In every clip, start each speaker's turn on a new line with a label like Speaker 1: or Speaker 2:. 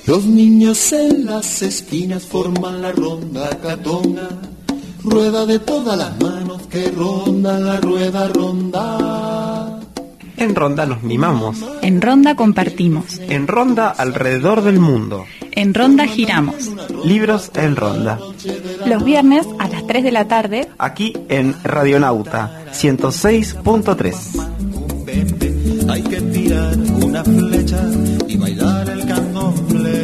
Speaker 1: Los niños en las esquinas forman la ronda catona, rueda de todas las manos que rondan la rueda ronda.
Speaker 2: En Ronda nos mimamos.
Speaker 3: En Ronda compartimos.
Speaker 2: En Ronda alrededor del mundo.
Speaker 3: En Ronda giramos.
Speaker 2: Libros en Ronda.
Speaker 3: Los viernes a las 3 de la tarde.
Speaker 2: Aquí en Radionauta 106.3.
Speaker 1: Hay que tirar una flecha y bailar el candomblé.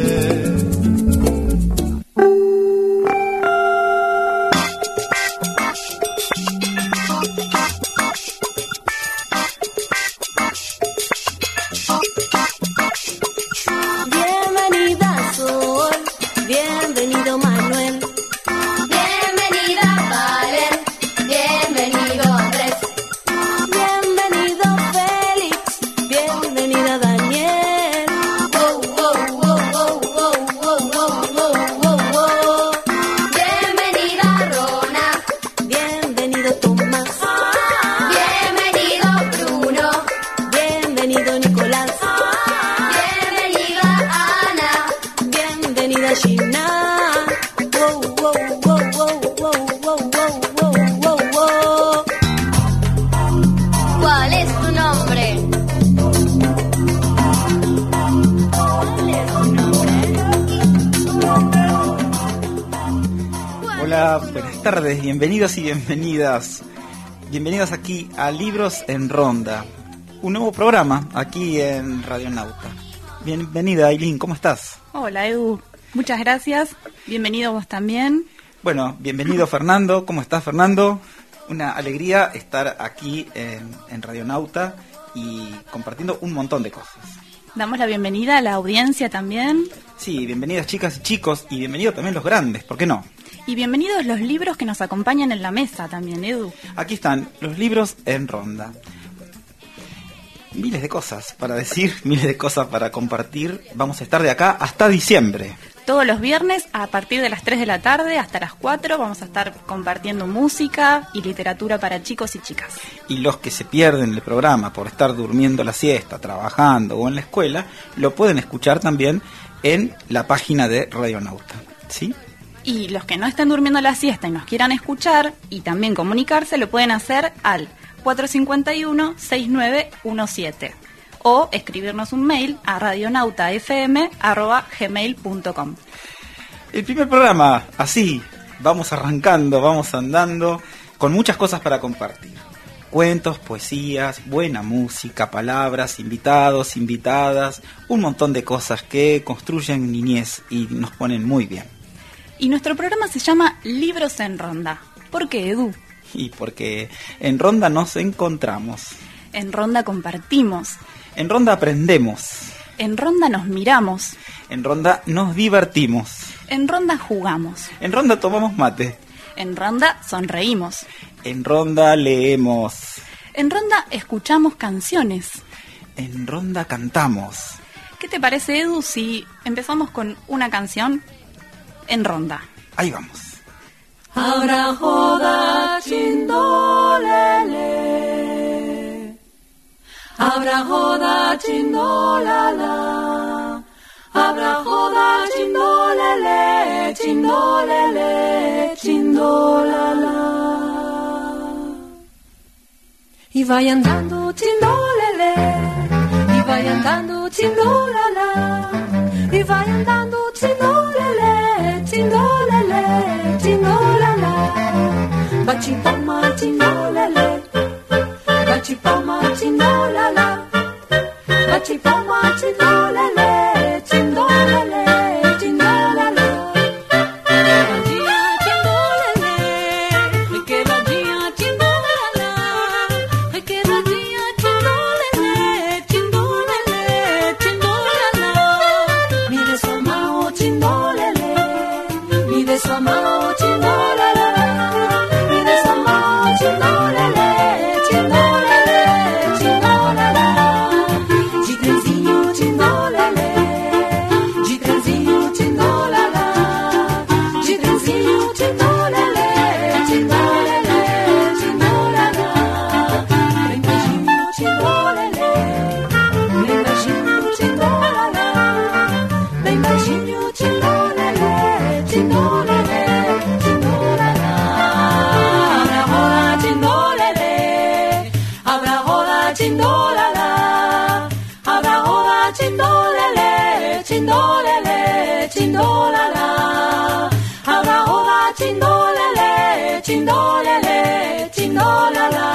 Speaker 4: Bienvenida Sol, bienvenido Manuel, bienvenida Valen, bienvenido Andrés, bienvenido Félix, bienvenida Daniel. Wow, wow, wow, wow, wow, wow, wow, wow, wow, wow. Bienvenida Rona, bienvenido Tomás, bienvenido Bruno, bienvenido Nicolás. Gina. Wow, wow, wow, wow, wow, wow, wow, wow, wow. ¿Cuál es tu nombre?
Speaker 2: Hola, buenas tardes, bienvenidos y bienvenidas. Bienvenidos aquí a Libros en Ronda, un nuevo programa aquí en Radionauta. Bienvenida, Ailín, ¿cómo estás?
Speaker 3: Hola, Edu. Muchas gracias. Bienvenido vos también.
Speaker 2: Bueno, bienvenido Fernando. ¿Cómo estás, Fernando? Una alegría estar aquí en Radionauta y compartiendo un montón de cosas.
Speaker 3: Damos la bienvenida a la audiencia también.
Speaker 2: Sí, bienvenidas chicas y chicos y bienvenidos también los grandes, ¿por qué no?
Speaker 3: Y bienvenidos los libros que nos acompañan en la mesa también, Edu.
Speaker 2: Aquí están los libros en Ronda. Miles de cosas para decir, miles de cosas para compartir. Vamos a estar de acá hasta diciembre.
Speaker 3: Todos los viernes a partir de las 3 de la tarde hasta las 4 vamos a estar compartiendo música y literatura para chicos y chicas.
Speaker 2: Y los que se pierden el programa por estar durmiendo la siesta, trabajando o en la escuela, lo pueden escuchar también en la página de Radionauta, ¿sí?
Speaker 3: Y los que no estén durmiendo la siesta y nos quieran escuchar y también comunicarse, lo pueden hacer al 451-6917 o escribirnos un mail a radionautafm@gmail.com.
Speaker 2: El primer programa, así, vamos arrancando, vamos andando, con muchas cosas para compartir. Cuentos, poesías, buena música, palabras, invitados, invitadas, un montón de cosas que construyen niñez y nos ponen muy bien.
Speaker 3: Y nuestro programa se llama Libros en Ronda. ¿Por qué, Edu?
Speaker 2: Y porque en Ronda nos encontramos.
Speaker 3: En Ronda compartimos.
Speaker 2: En Ronda aprendemos.
Speaker 3: En Ronda nos miramos.
Speaker 2: En Ronda nos divertimos.
Speaker 3: En Ronda jugamos.
Speaker 2: En Ronda tomamos mate.
Speaker 3: En Ronda sonreímos.
Speaker 2: En Ronda leemos.
Speaker 3: En Ronda escuchamos canciones.
Speaker 2: En Ronda cantamos.
Speaker 3: ¿Qué te parece, Edu, si empezamos con una canción en Ronda?
Speaker 2: Ahí vamos.
Speaker 4: Habrá joda chindolele, habrá joda chindolala, habrá joda chindolele, chindolele, chindolala. Y vayan dando chindolele, y vayan dando chindolala, y vayan dando chindolele, chindolele, chindolala. Bachipama chindolele, bachipama chindolala, bachipama chindolele, chindolele, chindolala. Mire su mamá. Chinyu, chindolele, chindolele, chindolala. Habrá joda, chindolele, habrá joda, chindolala. Habrá joda, chindolele, chindolele, chindolala. Habrá joda, chindolele, chindolele, chindolala.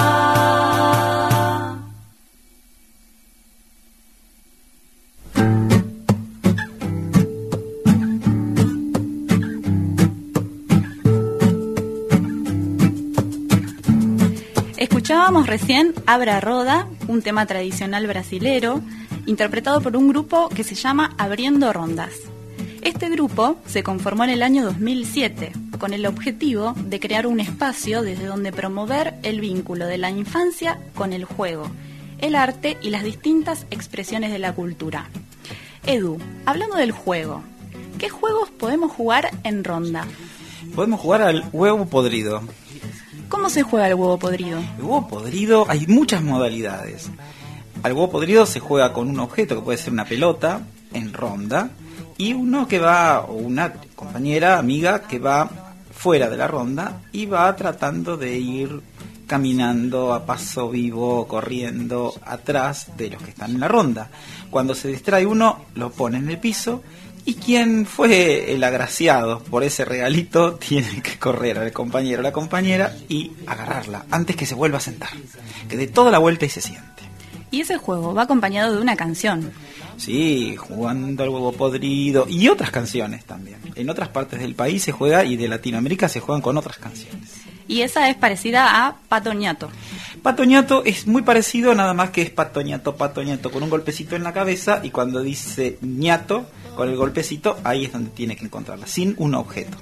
Speaker 3: Escuchábamos recién Abra Roda, un tema tradicional brasilero, interpretado por un grupo que se llama Abriendo Rondas. Este grupo se conformó en el año 2007 con el objetivo de crear un espacio desde donde promover el vínculo de la infancia con el juego, el arte y las distintas expresiones de la cultura. Edu, hablando del juego, ¿qué juegos podemos jugar en ronda?
Speaker 2: Podemos jugar al huevo podrido.
Speaker 3: ¿Cómo se juega el huevo podrido?
Speaker 2: El huevo podrido hay muchas modalidades. Al huevo podrido se juega con un objeto que puede ser una pelota en ronda y uno que va, o una compañera, amiga que va fuera de la ronda y va tratando de ir caminando a paso vivo, corriendo atrás de los que están en la ronda. Cuando se distrae uno, lo pone en el piso y quien fue el agraciado por ese regalito tiene que correr al compañero o la compañera y agarrarla antes que se vuelva a sentar, que dé toda la vuelta y se siente.
Speaker 3: Y ese juego va acompañado de una canción.
Speaker 2: Sí, jugando al huevo podrido y otras canciones también. En otras partes del país se juega y de Latinoamérica se juegan con otras canciones.
Speaker 3: Y esa es parecida a Pato Ñato.
Speaker 2: Pato Ñato es muy parecido, nada más que es Pato Ñato, con un golpecito en la cabeza y cuando dice Ñato, con el golpecito, ahí es donde tiene que encontrarla, sin un objeto.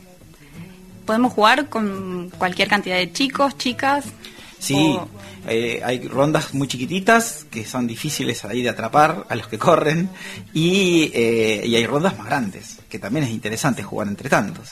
Speaker 3: Podemos jugar con cualquier cantidad de chicos, chicas.
Speaker 2: Sí, hay rondas muy chiquititas que son difíciles ahí de atrapar a los que corren y hay rondas más grandes, que también es interesante jugar entre tantos.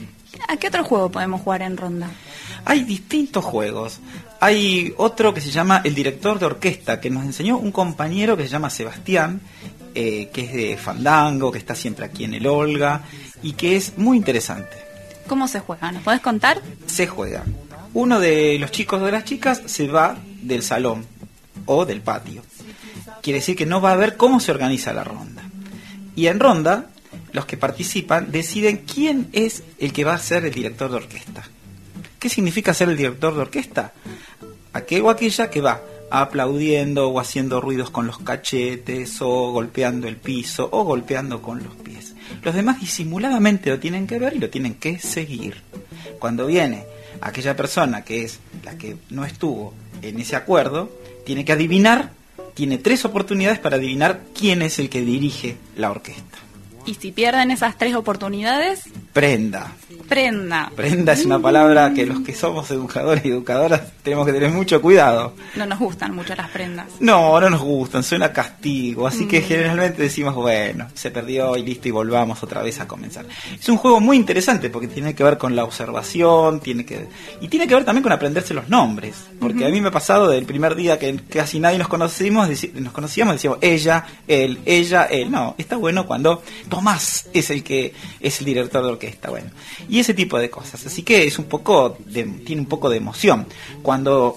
Speaker 3: ¿A qué otro juego podemos jugar en ronda?
Speaker 2: Hay distintos juegos. Hay otro que se llama El Director de Orquesta, que nos enseñó un compañero que se llama Sebastián, que es de Fandango, que está siempre aquí en el Olga, y que es muy interesante.
Speaker 3: ¿Cómo se juega? ¿Nos podés contar?
Speaker 2: Se juega. Uno de los chicos o de las chicas se va del salón o del patio. Quiere decir que no va a ver cómo se organiza la ronda. Y en ronda, los que participan deciden quién es el que va a ser el director de orquesta. ¿Qué significa ser el director de orquesta? Aquel o aquella que va aplaudiendo o haciendo ruidos con los cachetes o golpeando el piso o golpeando con los pies. Los demás disimuladamente lo tienen que ver y lo tienen que seguir. Cuando viene aquella persona que es la que no estuvo en ese acuerdo, tiene que adivinar, tiene 3 oportunidades para adivinar quién es el que dirige la orquesta.
Speaker 3: Y si pierden esas 3 oportunidades...
Speaker 2: Prenda.
Speaker 3: Prenda.
Speaker 2: Prenda es una palabra que los que somos educadores y educadoras tenemos que tener mucho cuidado.
Speaker 3: No nos gustan mucho las prendas.
Speaker 2: No nos gustan, suena a castigo, así que generalmente decimos, bueno, se perdió y listo y volvamos otra vez a comenzar. Es un juego muy interesante porque tiene que ver con la observación, tiene que ver también con aprenderse los nombres, porque a mí me ha pasado del primer día que casi nadie nos conocíamos, decíamos ella, él. No, está bueno cuando Tomás es el que es el director de orquesta, bueno. Y ese tipo de cosas, así que es tiene un poco de emoción. Cuando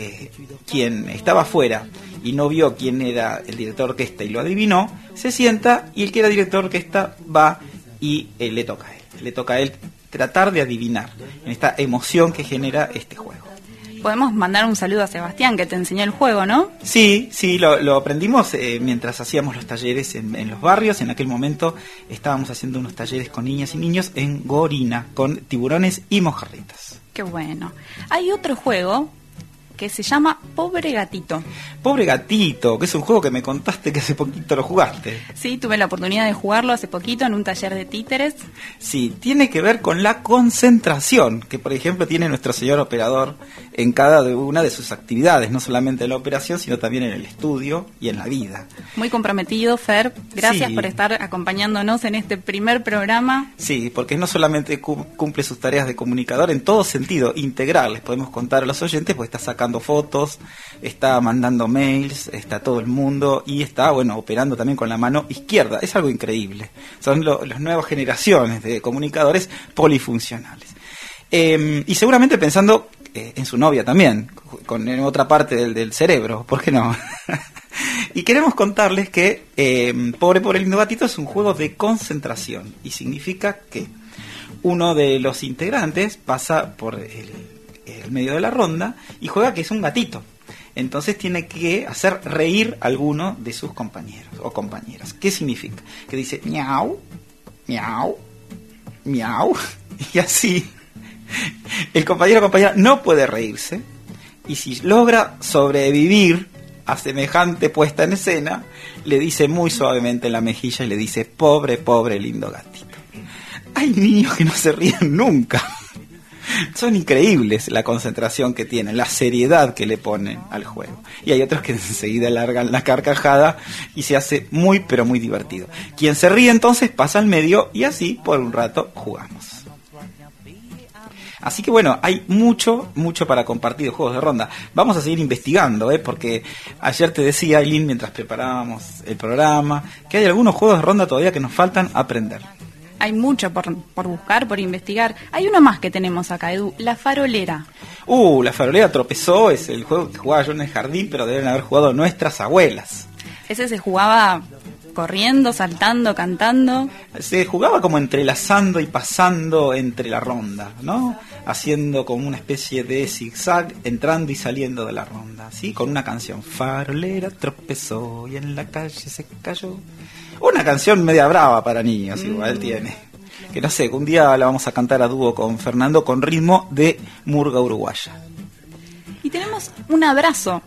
Speaker 2: quien estaba afuera y no vio quién era el director de orquesta y lo adivinó, se sienta y el que era director de orquesta va y le toca a él tratar de adivinar en esta emoción que genera este juego.
Speaker 3: Podemos mandar un saludo a Sebastián, que te enseñó el juego, ¿no?
Speaker 2: Sí, lo aprendimos mientras hacíamos los talleres en los barrios. En aquel momento estábamos haciendo unos talleres con niñas y niños en Gorina, con tiburones y mojarritas.
Speaker 3: Qué bueno. Hay otro juego que se llama Pobre Gatito.
Speaker 2: Pobre Gatito, que es un juego que me contaste que hace poquito lo jugaste.
Speaker 3: Sí, tuve la oportunidad de jugarlo hace poquito en un taller de títeres.
Speaker 2: Sí, tiene que ver con la concentración, que por ejemplo tiene nuestro señor operador en cada una de sus actividades, no solamente en la operación, sino también en el estudio y en la vida.
Speaker 3: Muy comprometido, Fer. Gracias
Speaker 2: Sí.
Speaker 3: por estar acompañándonos en este primer programa.
Speaker 2: Sí, porque no solamente cumple sus tareas de comunicador en todo sentido, integral, les podemos contar a los oyentes, porque está sacando sacando fotos, está mandando mails, está todo el mundo y está, bueno, operando también con la mano izquierda. Es algo increíble. Son las nuevas generaciones de comunicadores polifuncionales. Y seguramente pensando en su novia también, en otra parte del cerebro, ¿por qué no? Y queremos contarles que Pobre Lindo Gatito es un juego de concentración y significa que uno de los integrantes pasa por el medio de la ronda y juega que es un gatito. Entonces tiene que hacer reír a alguno de sus compañeros o compañeras. ¿Qué significa? Que dice miau, miau, miau, y así el compañero o compañera no puede reírse, y si logra sobrevivir a semejante puesta en escena, le dice muy suavemente en la mejilla y le dice pobre lindo gatito. Hay niños que no se ríen nunca. Son increíbles la concentración que tienen, la seriedad que le ponen al juego. Y hay otros que enseguida largan la carcajada y se hace muy pero muy divertido. Quien se ríe entonces pasa al medio y así por un rato jugamos. Así que bueno, hay mucho para compartir de juegos de ronda. Vamos a seguir investigando, porque ayer te decía, Aileen, mientras preparábamos el programa, que hay algunos juegos de ronda todavía que nos faltan aprender.
Speaker 3: Hay mucho por buscar, por investigar. Hay uno más que tenemos acá, Edu, la farolera.
Speaker 2: La farolera tropezó, es el juego que jugaba yo en el jardín, pero deben haber jugado nuestras abuelas.
Speaker 3: Ese se jugaba corriendo, saltando, cantando.
Speaker 2: Se jugaba como entrelazando y pasando entre la ronda, ¿no? Haciendo como una especie de zigzag, entrando y saliendo de la ronda, ¿sí? Con una canción. Farolera tropezó y en la calle se cayó. Una canción media brava para niños, igual tiene. Que no sé, un día la vamos a cantar a dúo con Fernando con ritmo de murga uruguaya.
Speaker 3: Y tenemos un abrazo.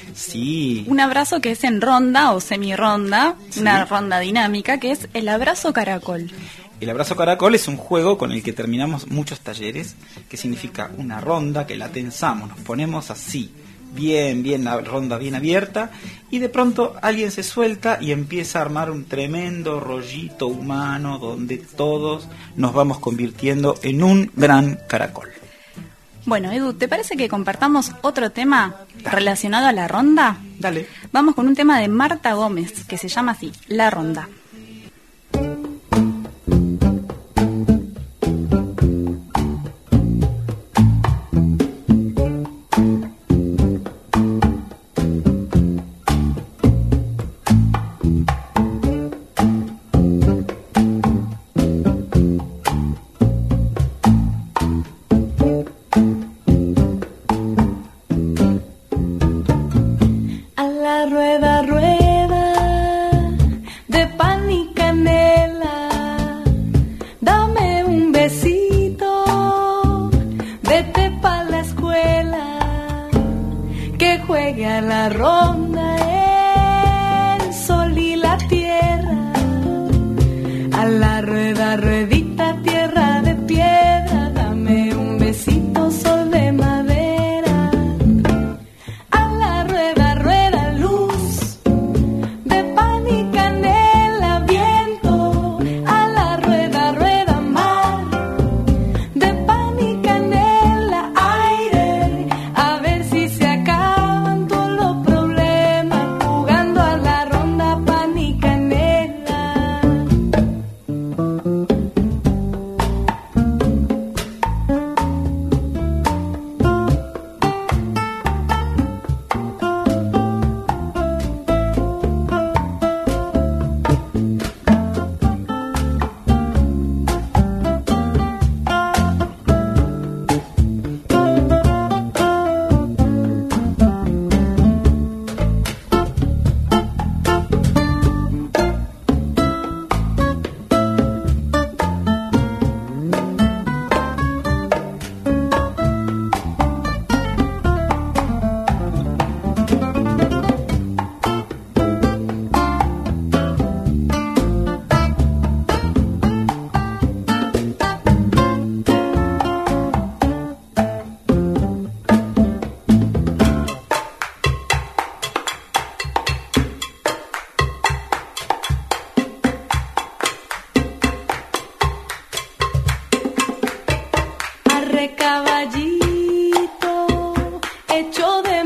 Speaker 2: Sí.
Speaker 3: Un abrazo que es en ronda o semi-ronda, sí. Una ronda dinámica que es el abrazo caracol.
Speaker 2: El abrazo caracol es un juego con el que terminamos muchos talleres, que significa una ronda que la tensamos, nos ponemos así, bien, la ronda bien abierta, y de pronto alguien se suelta y empieza a armar un tremendo rollito humano donde todos nos vamos convirtiendo en un gran caracol.
Speaker 3: Bueno, Edu, ¿te parece que compartamos otro tema relacionado a la ronda?
Speaker 2: Dale.
Speaker 3: Vamos con un tema de Marta Gómez, que se llama así, La Ronda.
Speaker 4: Caballito hecho de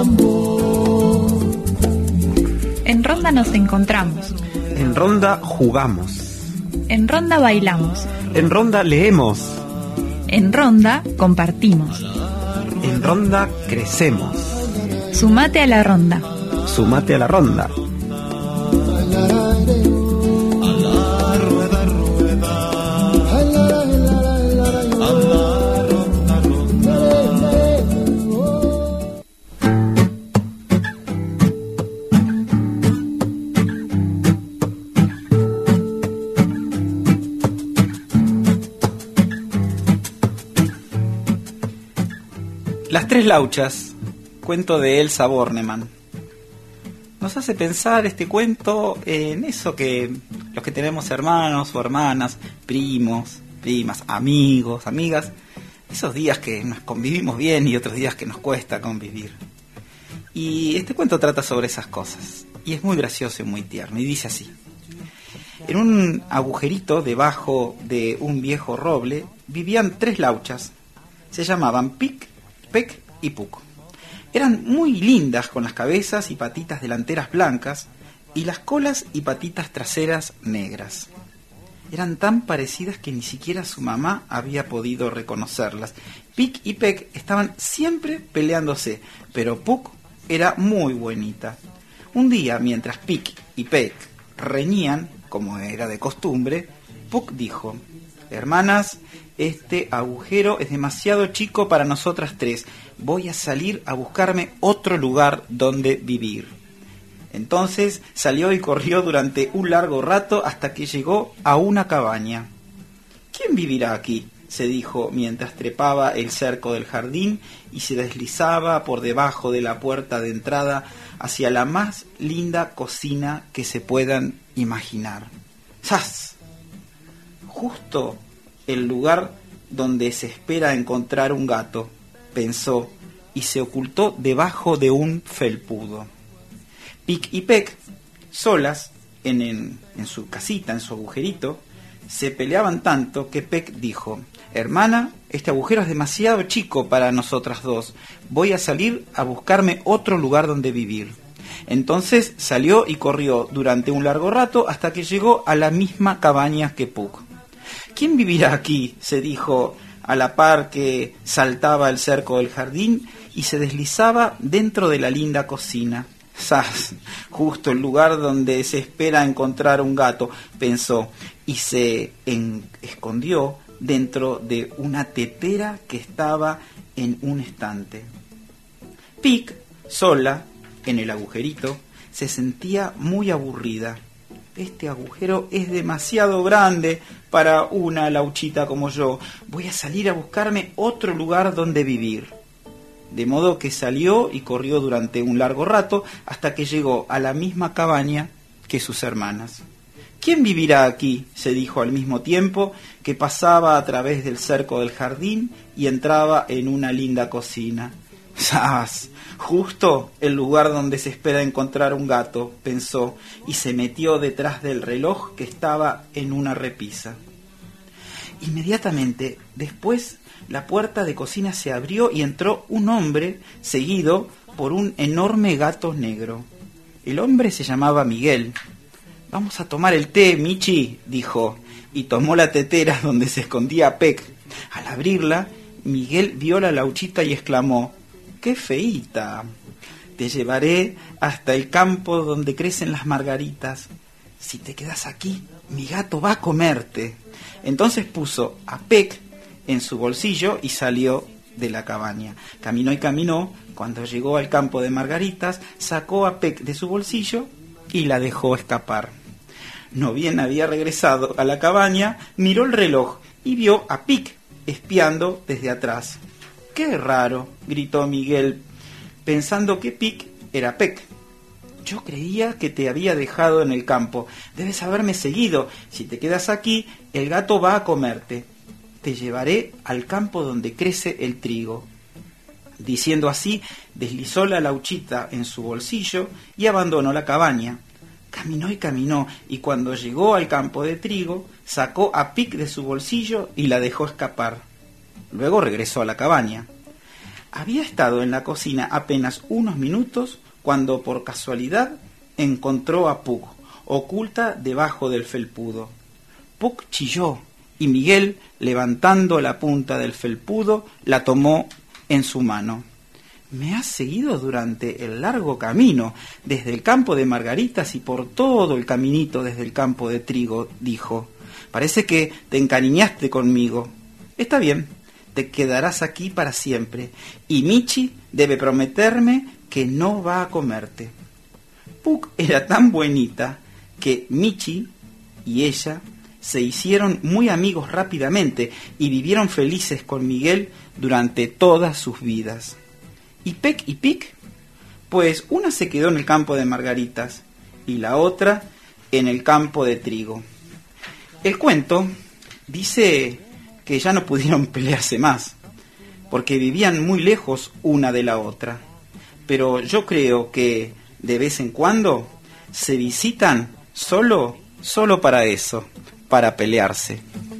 Speaker 1: amor.
Speaker 5: En ronda nos encontramos.
Speaker 6: En ronda jugamos.
Speaker 5: En ronda bailamos.
Speaker 6: En ronda leemos.
Speaker 5: En ronda compartimos.
Speaker 6: En ronda crecemos.
Speaker 5: Sumate a la ronda.
Speaker 6: Sumate a la ronda.
Speaker 2: Las tres lauchas, cuento de Elsa Bornemann. Nos hace pensar este cuento en eso que los que tenemos hermanos o hermanas, primos, primas, amigos, amigas, esos días que nos convivimos bien y otros días que nos cuesta convivir. Y este cuento trata sobre esas cosas, y es muy gracioso y muy tierno, y dice así. En un agujerito debajo de un viejo roble vivían tres lauchas. Se llamaban Pic, Pec y Puc. Eran muy lindas con las cabezas y patitas delanteras blancas y las colas y patitas traseras negras. Eran tan parecidas que ni siquiera su mamá había podido reconocerlas. Pic y Pec estaban siempre peleándose, pero Puc era muy buenita. Un día, mientras Pic y Pec reñían, como era de costumbre, Puc dijo: hermanas, este agujero es demasiado chico para nosotras tres. Voy a salir a buscarme otro lugar donde vivir. Entonces salió y corrió durante un largo rato hasta que llegó a una cabaña. ¿Quién vivirá aquí?, se dijo mientras trepaba el cerco del jardín y se deslizaba por debajo de la puerta de entrada hacia la más linda cocina que se puedan imaginar. ¡Zas! Justo el lugar donde se espera encontrar un gato, pensó, y se ocultó debajo de un felpudo. Pic y Pec, solas, en su casita, en su agujerito, se peleaban tanto que Pec dijo: hermana, este agujero es demasiado chico para nosotras dos. Voy a salir a buscarme otro lugar donde vivir. Entonces salió y corrió durante un largo rato hasta que llegó a la misma cabaña que Puc. ¿Quién vivirá aquí?, se dijo a la par que saltaba el cerco del jardín y se deslizaba dentro de la linda cocina. ¡Zas! Justo el lugar donde se espera encontrar un gato, pensó, y se escondió dentro de una tetera que estaba en un estante. Pic, sola, en el agujerito, se sentía muy aburrida. Este agujero es demasiado grande para una lauchita como yo. Voy a salir a buscarme otro lugar donde vivir. De modo que salió y corrió durante un largo rato hasta que llegó a la misma cabaña que sus hermanas. ¿Quién vivirá aquí?, se dijo al mismo tiempo que pasaba a través del cerco del jardín y entraba en una linda cocina. ¡Zas! Justo el lugar donde se espera encontrar un gato, pensó, y se metió detrás del reloj que estaba en una repisa. Inmediatamente después, la puerta de cocina se abrió y entró un hombre seguido por un enorme gato negro. El hombre se llamaba Miguel. «Vamos a tomar el té, Michi», dijo, y tomó la tetera donde se escondía Pec. Al abrirla, Miguel vio la lauchita y exclamó: «¡Qué feíta! Te llevaré hasta el campo donde crecen las margaritas. Si te quedas aquí, mi gato va a comerte». Entonces puso a Pec en su bolsillo y salió de la cabaña. Caminó y caminó. Cuando llegó al campo de margaritas, sacó a Pec de su bolsillo y la dejó escapar. No bien había regresado a la cabaña, miró el reloj y vio a Pic espiando desde atrás. «¡Qué raro!», gritó Miguel, pensando que Pic era Pec. «Yo creía que te había dejado en el campo. Debes haberme seguido. Si te quedas aquí, el gato va a comerte. Te llevaré al campo donde crece el trigo». Diciendo así, deslizó la lauchita en su bolsillo y abandonó la cabaña. Caminó y caminó, y cuando llegó al campo de trigo, sacó a Pic de su bolsillo y la dejó escapar. Luego regresó a la cabaña. Había estado en la cocina apenas unos minutos cuando por casualidad encontró a Puck, oculta debajo del felpudo. Puck chilló y Miguel, levantando la punta del felpudo, la tomó en su mano. Me has seguido durante el largo camino, desde el campo de margaritas y por todo el caminito desde el campo de trigo, dijo. Parece que te encariñaste conmigo. Está bien, te quedarás aquí para siempre, y Michi debe prometerme que no va a comerte. Puck era tan buenita que Michi y ella se hicieron muy amigos rápidamente y vivieron felices con Miguel durante todas sus vidas. ¿Y Peck y Pic? Pues una se quedó en el campo de margaritas y la otra en el campo de trigo. El cuento dice que ya no pudieron pelearse más, porque vivían muy lejos una de la otra. Pero yo creo que de vez en cuando se visitan solo para eso, para pelearse.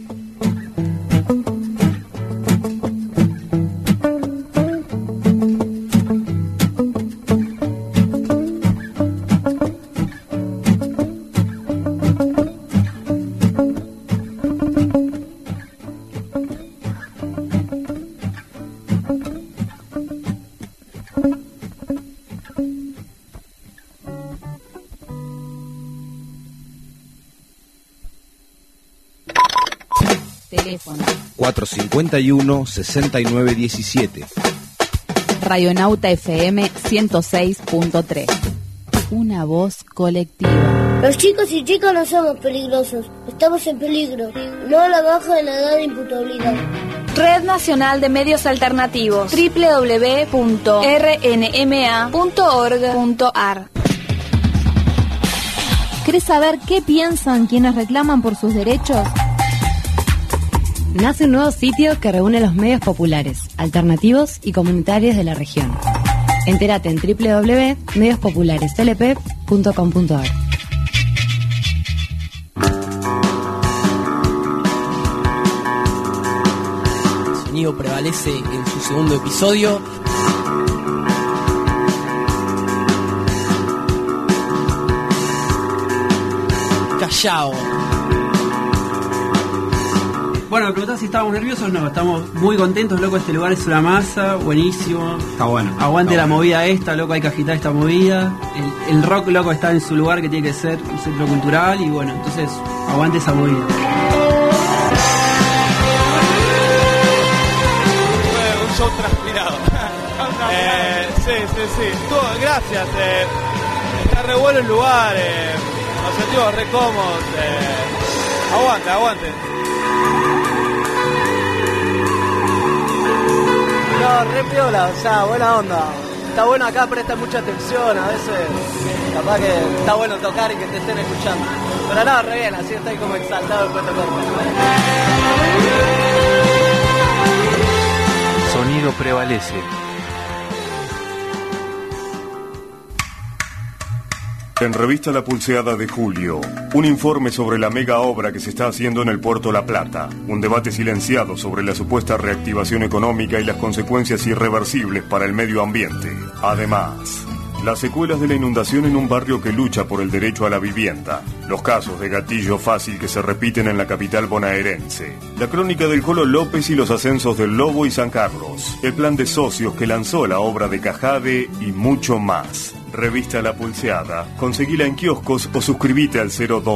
Speaker 7: Teléfono
Speaker 8: 451-6917.
Speaker 7: Radionauta FM 106.3. Una voz colectiva.
Speaker 9: Los chicos y chicas no somos peligrosos, estamos en peligro. No a la baja de la edad de imputabilidad.
Speaker 10: Red Nacional de Medios Alternativos. www.rnma.org.ar.
Speaker 11: ¿Querés saber qué piensan quienes reclaman por sus derechos?
Speaker 12: Nace un nuevo sitio que reúne los medios populares, alternativos y comunitarios de la región. Entérate en www.mediospopulareslp.com.ar.
Speaker 13: El sonido prevalece en su segundo episodio. Callao.
Speaker 14: Bueno, me preguntás si estábamos nerviosos. No, estamos muy contentos, loco. Este lugar es una masa, buenísimo.
Speaker 2: Está bueno.
Speaker 14: Aguante
Speaker 2: está
Speaker 14: la
Speaker 2: bueno.
Speaker 14: movida esta, loco, hay que agitar esta movida. El rock, loco, está en su lugar que tiene que ser un centro cultural. Y bueno, entonces, aguante esa movida.
Speaker 15: Un show transpirado. Sí. Gracias. Está re bueno el lugar. Nos sentimos re cómodos. Aguante.
Speaker 16: No, re piola, o sea, buena onda. Está bueno acá, presta mucha atención, a veces capaz que está bueno tocar y que te estén escuchando. Pero no, re bien, así estoy como exaltado después de tocar.
Speaker 8: Sonido prevalece.
Speaker 17: En Revista La Pulseada de julio, un informe sobre la mega obra que se está haciendo en el Puerto La Plata, un debate silenciado sobre la supuesta reactivación económica y las consecuencias irreversibles para el medio ambiente. Además, las secuelas de la inundación en un barrio que lucha por el derecho a la vivienda, los casos de gatillo fácil que se repiten en la capital bonaerense, la crónica del Colo López y los ascensos del Lobo y San Carlos, el plan de socios que lanzó la obra de Cajade y mucho más. Revista La Pulseada, conseguila en kioscos o suscríbete al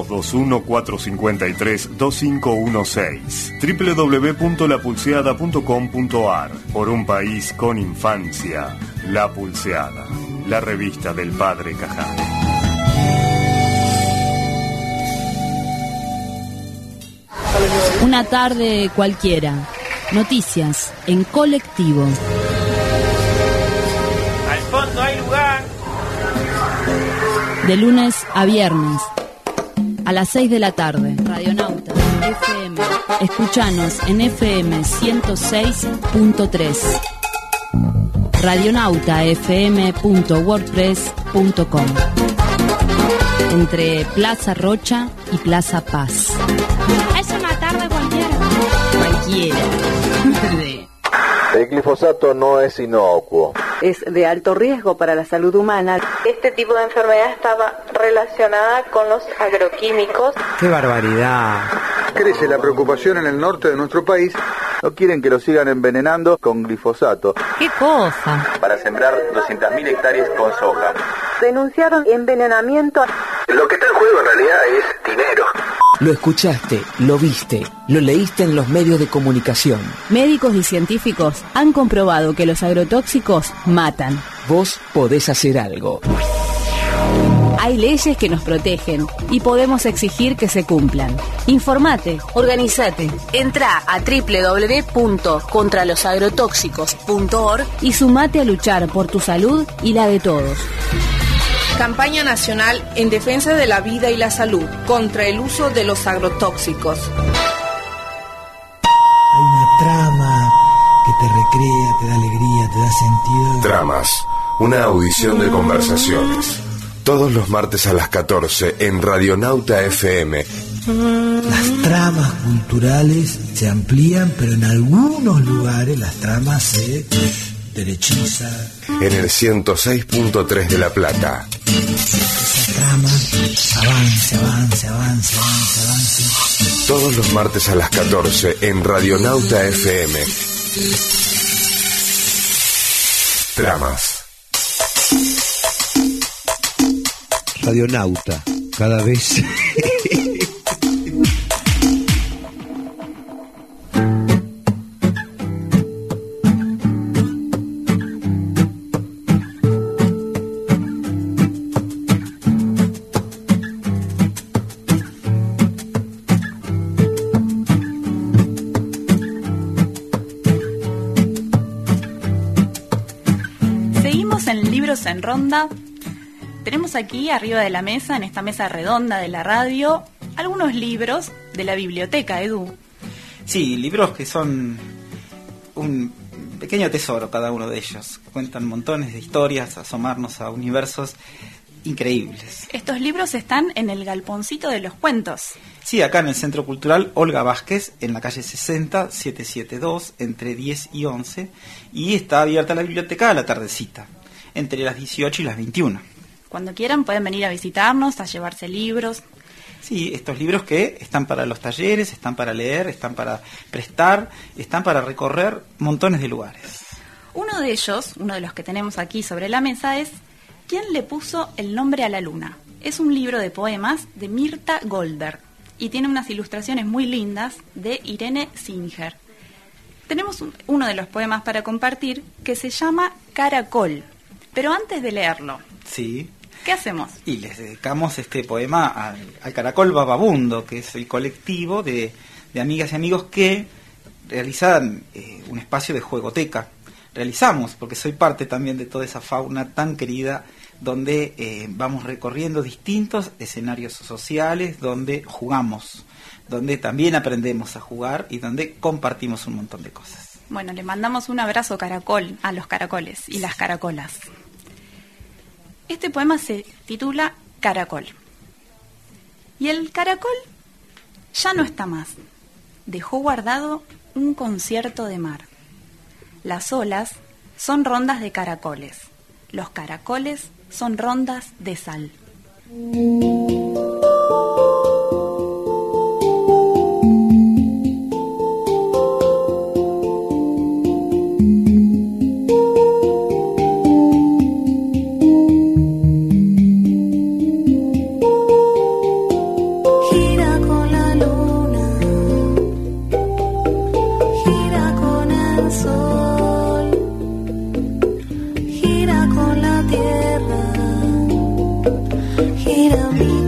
Speaker 17: 0221-453-2516. www.lapulseada.com.ar. Por un país con infancia, La Pulseada, la revista del padre Cajade.
Speaker 7: Una tarde cualquiera. Noticias en colectivo.
Speaker 15: Al fondo hay lugar.
Speaker 7: De lunes a viernes, a las 6 de la tarde. Radionauta FM. Escuchanos en FM 106.3. radionautafm.wordpress.com. Entre Plaza Rocha y Plaza Paz.
Speaker 10: Es una tarde cualquiera.
Speaker 7: Cualquiera.
Speaker 18: El glifosato no es inocuo.
Speaker 19: Es de alto riesgo para la salud humana.
Speaker 20: Este tipo de enfermedad estaba relacionada con los agroquímicos.
Speaker 21: ¡Qué barbaridad!
Speaker 22: Crece la preocupación en el norte de nuestro país. No quieren que lo sigan envenenando con glifosato.
Speaker 5: ¡Qué cosa!
Speaker 22: Para sembrar 200.000 hectáreas con soja.
Speaker 19: Denunciaron envenenamiento.
Speaker 22: Lo que está en juego en realidad es dinero.
Speaker 13: Lo escuchaste, lo viste, lo leíste en los medios de comunicación.
Speaker 7: Médicos y científicos han comprobado que los agrotóxicos matan.
Speaker 13: Vos podés hacer algo.
Speaker 7: Hay leyes que nos protegen y podemos exigir que se cumplan. Informate, organizate. Entrá a www.contralosagrotóxicos.org y sumate a luchar por tu salud y la de todos.
Speaker 23: Campaña nacional en defensa de la vida y la salud contra el uso de los agrotóxicos.
Speaker 24: Hay una trama que te recrea, te da alegría, te da sentido.
Speaker 25: Tramas, una audición de conversaciones. Todos los martes a las 14 en Radionauta FM.
Speaker 24: Las tramas culturales se amplían, pero en algunos lugares las tramas se derechizan.
Speaker 25: En el 106.3 de La Plata.
Speaker 24: Esa trama avance.
Speaker 25: Todos los martes a las 14 en Radionauta FM. Tramas.
Speaker 26: Radionauta, cada vez.
Speaker 3: Seguimos en Libros en Ronda. Tenemos aquí arriba de la mesa, en esta mesa redonda de la radio, algunos libros de la biblioteca, Edu.
Speaker 2: Sí, libros que son un pequeño tesoro cada uno de ellos. Cuentan montones de historias, asomarnos a universos increíbles.
Speaker 3: Estos libros están en el Galponcito de los Cuentos.
Speaker 2: Sí, acá en el Centro Cultural Olga Vázquez, en la calle 60, 772, entre 10 y 11. Y está abierta la biblioteca a la tardecita, entre las 18 y las 21.
Speaker 3: Cuando quieran pueden venir a visitarnos, a llevarse libros.
Speaker 2: Sí, estos libros que están para los talleres, están para leer, están para prestar, están para recorrer montones de lugares.
Speaker 3: Uno de ellos, uno de los que tenemos aquí sobre la mesa, es ¿Quién le puso el nombre a la luna? Es un libro de poemas de Mirta Goldberg y tiene unas ilustraciones muy lindas de Irene Singer. Tenemos uno de los poemas para compartir que se llama Caracol, pero antes de leerlo,
Speaker 2: sí,
Speaker 3: ¿qué hacemos?
Speaker 2: Y les dedicamos este poema al Caracol Vagabundo, que es el colectivo de amigas y amigos que realizan un espacio de juegoteca. Realizamos, porque soy parte también de toda esa fauna tan querida, donde vamos recorriendo distintos escenarios sociales, donde jugamos, donde también aprendemos a jugar y donde compartimos un montón de cosas.
Speaker 3: Bueno, le mandamos un abrazo caracol a los caracoles y las caracolas. Este poema se titula Caracol. Y el caracol ya no está más. Dejó guardado un concierto de mar. Las olas son rondas de caracoles. Los caracoles son rondas de sal.
Speaker 4: Gira mi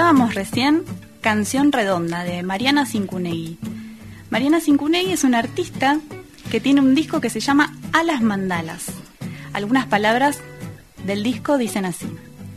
Speaker 3: Escuchábamos recién Canción Redonda de Mariana Cincunegui. Mariana Cincunegui es una artista que tiene un disco que se llama A las Mandalas. Algunas palabras del disco dicen así: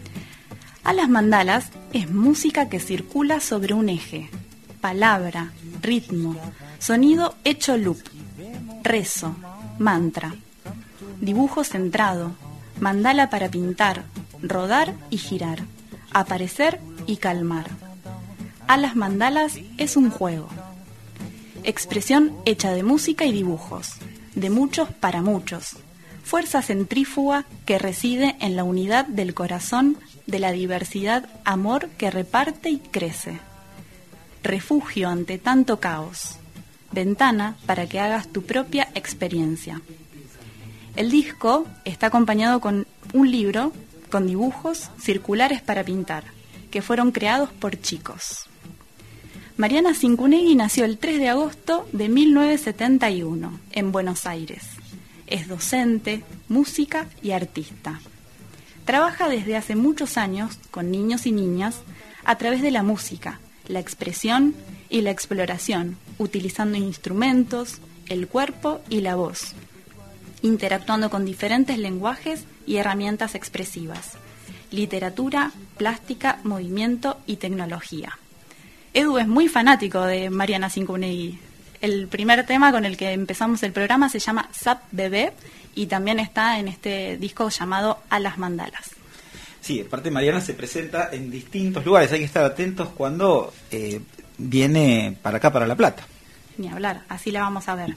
Speaker 3: A las mandalas es música que circula sobre un eje, palabra, ritmo, sonido hecho loop, rezo, mantra, dibujo centrado, mandala para pintar, rodar y girar, aparecer y calmar. A las mandalas es un juego, expresión hecha de música y dibujos, de muchos para muchos, fuerza centrífuga que reside en la unidad del corazón de la diversidad, amor que reparte y crece, refugio ante tanto caos, ventana para que hagas tu propia experiencia. El disco está acompañado con un libro con dibujos circulares para pintar, que fueron creados por chicos. Mariana Cincunegui nació el 3 de agosto de 1971 en Buenos Aires. Es docente, música y artista. Trabaja desde hace muchos años con niños y niñas a través de la música, la expresión y la exploración, utilizando instrumentos, el cuerpo y la voz, interactuando con diferentes lenguajes y herramientas expresivas, literatura, plástica, movimiento y tecnología. Edu es muy fanático de Mariana Cincunegui. El primer tema con el que empezamos el programa se llama Zap Bebé y también está en este disco llamado A las Mandalas.
Speaker 2: Sí, aparte Mariana se presenta en distintos lugares, hay que estar atentos cuando viene para acá, para La Plata.
Speaker 3: Ni hablar, así la vamos a ver.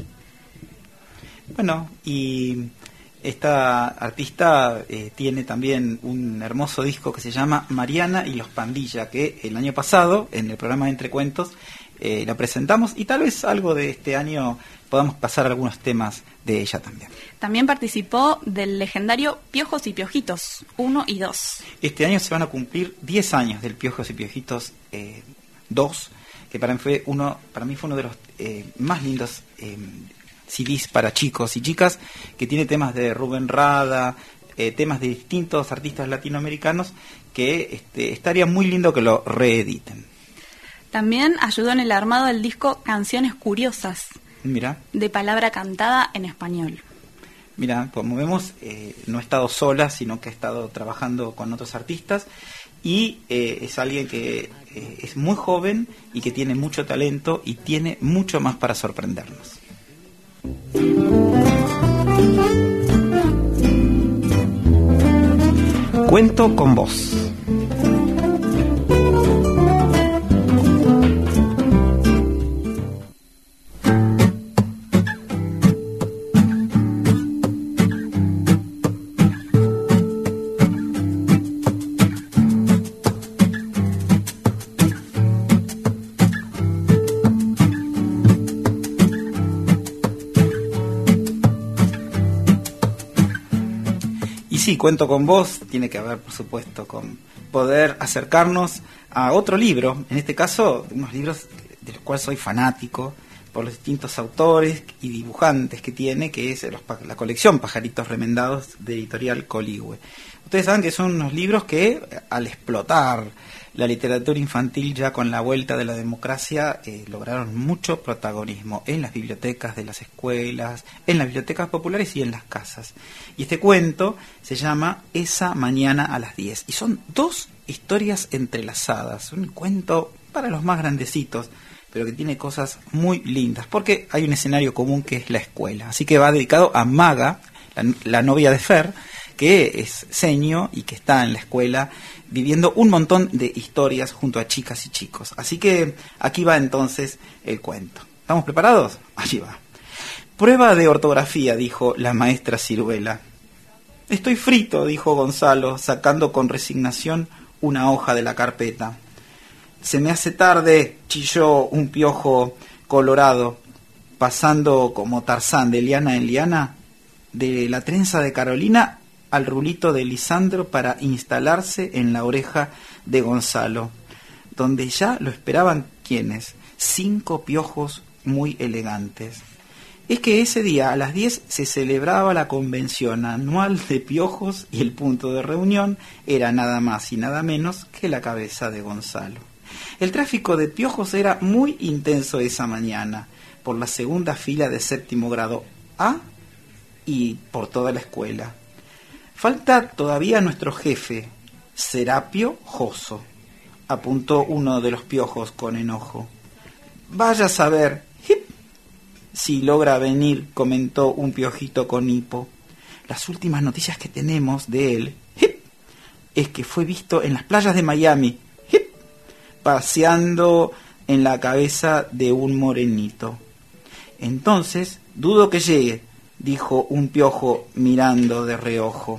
Speaker 2: Bueno, y esta artista tiene también un hermoso disco que se llama Mariana y los Pandilla, que el año pasado, en el programa de Entre Cuentos, la presentamos y tal vez algo de este año podamos pasar algunos temas de ella también.
Speaker 3: También participó del legendario Piojos y Piojitos 1 y 2.
Speaker 2: Este año se van a cumplir 10 años del Piojos y Piojitos 2, que para mí fue uno de los más lindos CDs para chicos y chicas, que tiene temas de Rubén Rada, temas de distintos artistas latinoamericanos, que estaría muy lindo que lo reediten.
Speaker 3: También ayudó en el armado del disco Canciones Curiosas,
Speaker 2: Mira,
Speaker 3: de palabra cantada en español.
Speaker 2: Mira, como vemos, no he estado sola, sino que he estado trabajando con otros artistas, y es alguien que es muy joven y que tiene mucho talento y tiene mucho más para sorprendernos. Cuento con vos. Sí, cuento con vos, tiene que ver, por supuesto, con poder acercarnos a otro libro, en este caso, unos libros de los cuales soy fanático, por los distintos autores y dibujantes que tiene, que es la colección Pajaritos Remendados de Editorial Coligüe. Ustedes saben que son unos libros que, al explotar la literatura infantil ya con la vuelta de la democracia, lograron mucho protagonismo en las bibliotecas de las escuelas, en las bibliotecas populares y en las casas. Y este cuento se llama Esa mañana a las 10. Y son 2 historias entrelazadas. Un cuento para los más grandecitos, pero que tiene cosas muy lindas, porque hay un escenario común que es la escuela. Así que va dedicado a Maga, la novia de Fer, que es seño y que está en la escuela viviendo un montón de historias junto a chicas y chicos. Así que aquí va entonces el cuento. ¿Estamos preparados? Allí va. Prueba de ortografía, dijo la maestra Ciruela. Estoy frito, dijo Gonzalo, sacando con resignación una hoja de la carpeta. Se me hace tarde, chilló un piojo colorado, pasando como Tarzán de liana en liana, de la trenza de Carolina al rulito de Lisandro para instalarse en la oreja de Gonzalo, donde ya lo esperaban, ¿quiénes? 5 piojos muy elegantes. Es que ese día a las 10 se celebraba la convención anual de piojos y el punto de reunión era nada más y nada menos que la cabeza de Gonzalo. El tráfico de piojos era muy intenso esa mañana, por la segunda fila de séptimo grado A y por toda la escuela. Falta todavía nuestro jefe, Serapio Joso, apuntó uno de los piojos con enojo. Vaya a saber, si logra venir, comentó un piojito con hipo. Las últimas noticias que tenemos de él, es que fue visto en las playas de Miami, paseando en la cabeza de un morenito. Entonces, dudo que llegue, dijo un piojo mirando de reojo.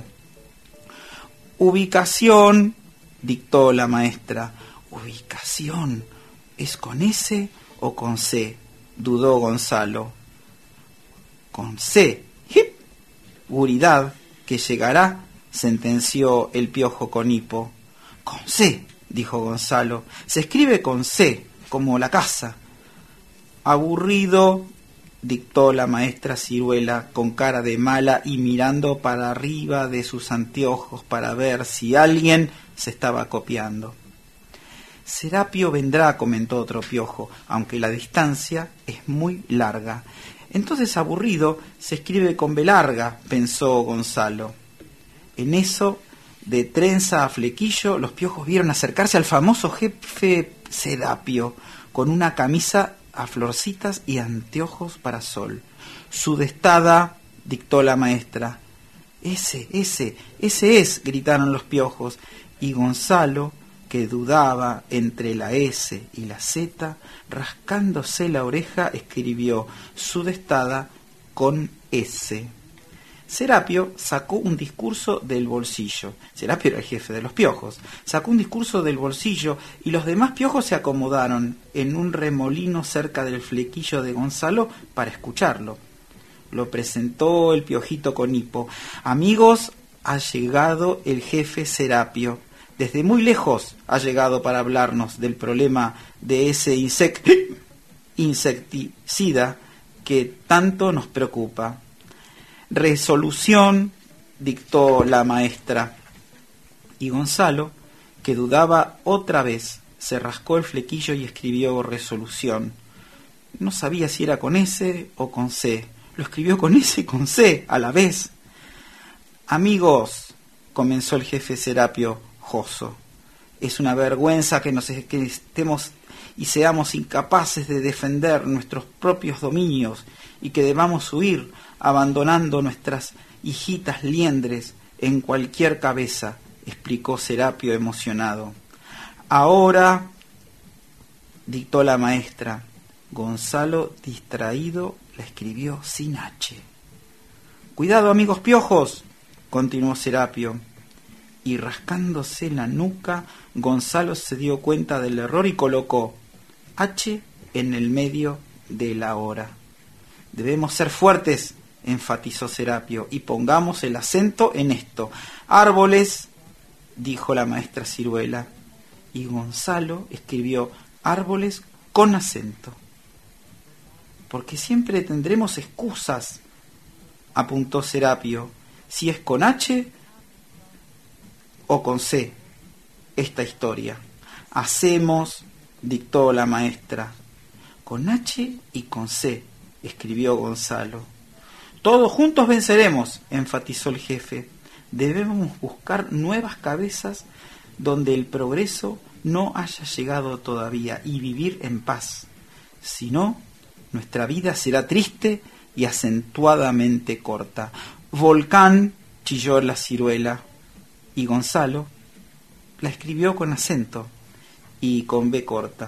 Speaker 2: Ubicación, dictó la maestra. Ubicación, ¿es con S o con C?, dudó Gonzalo. Con C, seguridad que llegará, sentenció el piojo con hipo. Con C, dijo Gonzalo. Se escribe con C, como la casa. Aburrido, dictó la maestra Ciruela con cara de mala y mirando para arriba de sus anteojos para ver si alguien se estaba copiando. Serapio vendrá, comentó otro piojo, aunque la distancia es muy larga. Entonces aburrido se escribe con B larga, pensó Gonzalo. En eso, de trenza a flequillo, los piojos vieron acercarse al famoso jefe Serapio, con una camisa a florcitas y anteojos para sol. Sudestada, dictó la maestra. Ese es, gritaron los piojos, y Gonzalo, que dudaba entre la S y la Z, rascándose la oreja, escribió sudestada con S. Serapio sacó un discurso del bolsillo. Serapio era el jefe de los piojos. Sacó un discurso del bolsillo y los demás piojos se acomodaron en un remolino cerca del flequillo de Gonzalo para escucharlo. Lo presentó el piojito con hipo. Amigos, ha llegado el jefe Serapio. Desde muy lejos ha llegado para hablarnos del problema de ese insecticida que tanto nos preocupa. Resolución, dictó la maestra. Y Gonzalo, que dudaba otra vez, se rascó el flequillo y escribió resolución. No sabía si era con S o con C. Lo escribió con S y con C a la vez. Amigos, comenzó el jefe Serapio Joso, es una vergüenza que estemos y seamos incapaces de defender nuestros propios dominios y que debamos huir abandonando nuestras hijitas liendres en cualquier cabeza, explicó Serapio emocionado. Ahora, dictó la maestra. Gonzalo, distraído, la escribió sin H. Cuidado, amigos piojos, continuó Serapio. Y rascándose la nuca, Gonzalo se dio cuenta del error y colocó H en el medio de la hora. Debemos ser fuertes, enfatizó Serapio, y pongamos el acento en esto. Árboles, dijo la maestra Ciruela, y Gonzalo escribió árboles con acento. Porque siempre tendremos excusas, apuntó Serapio, si es con H o con C, esta historia. Hacemos, dictó la maestra. Con H y con C, escribió Gonzalo. Todos juntos venceremos, enfatizó el jefe. Debemos buscar nuevas cabezas donde el progreso no haya llegado todavía y vivir en paz. Si no, nuestra vida será triste y acentuadamente corta. Volcán, chilló la Ciruela. Y Gonzalo la escribió con acento y con B corta.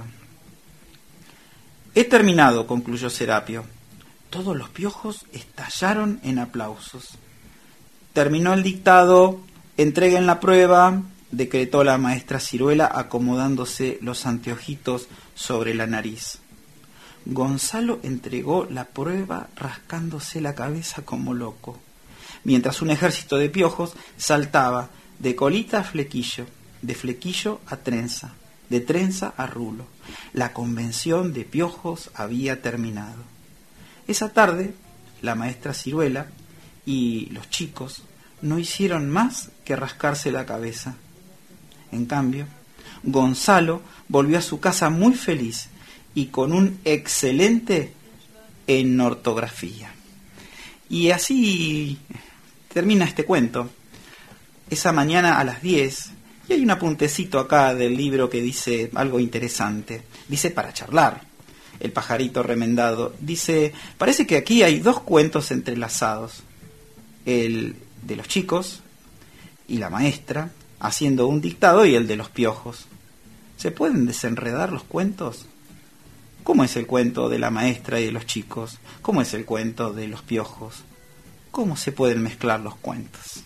Speaker 2: He terminado, concluyó Serapio. Todos los piojos estallaron en aplausos. Terminó el dictado, entreguen la prueba, decretó la maestra Ciruela acomodándose los anteojitos sobre la nariz. Gonzalo entregó la prueba rascándose la cabeza como loco, mientras un ejército de piojos saltaba de colita a flequillo, de flequillo a trenza, de trenza a rulo. La convención de piojos había terminado. Esa tarde, la maestra Ciruela y los chicos no hicieron más que rascarse la cabeza. En cambio, Gonzalo volvió a su casa muy feliz y con un excelente en ortografía. Y así termina este cuento. Esa mañana a las 10, y hay un apuntecito acá del libro que dice algo interesante. Dice para charlar. El pajarito remendado dice, parece que aquí hay 2 cuentos entrelazados. El de los chicos y la maestra haciendo un dictado y el de los piojos. ¿Se pueden desenredar los cuentos? ¿Cómo es el cuento de la maestra y de los chicos? ¿Cómo es el cuento de los piojos? ¿Cómo se pueden mezclar los cuentos?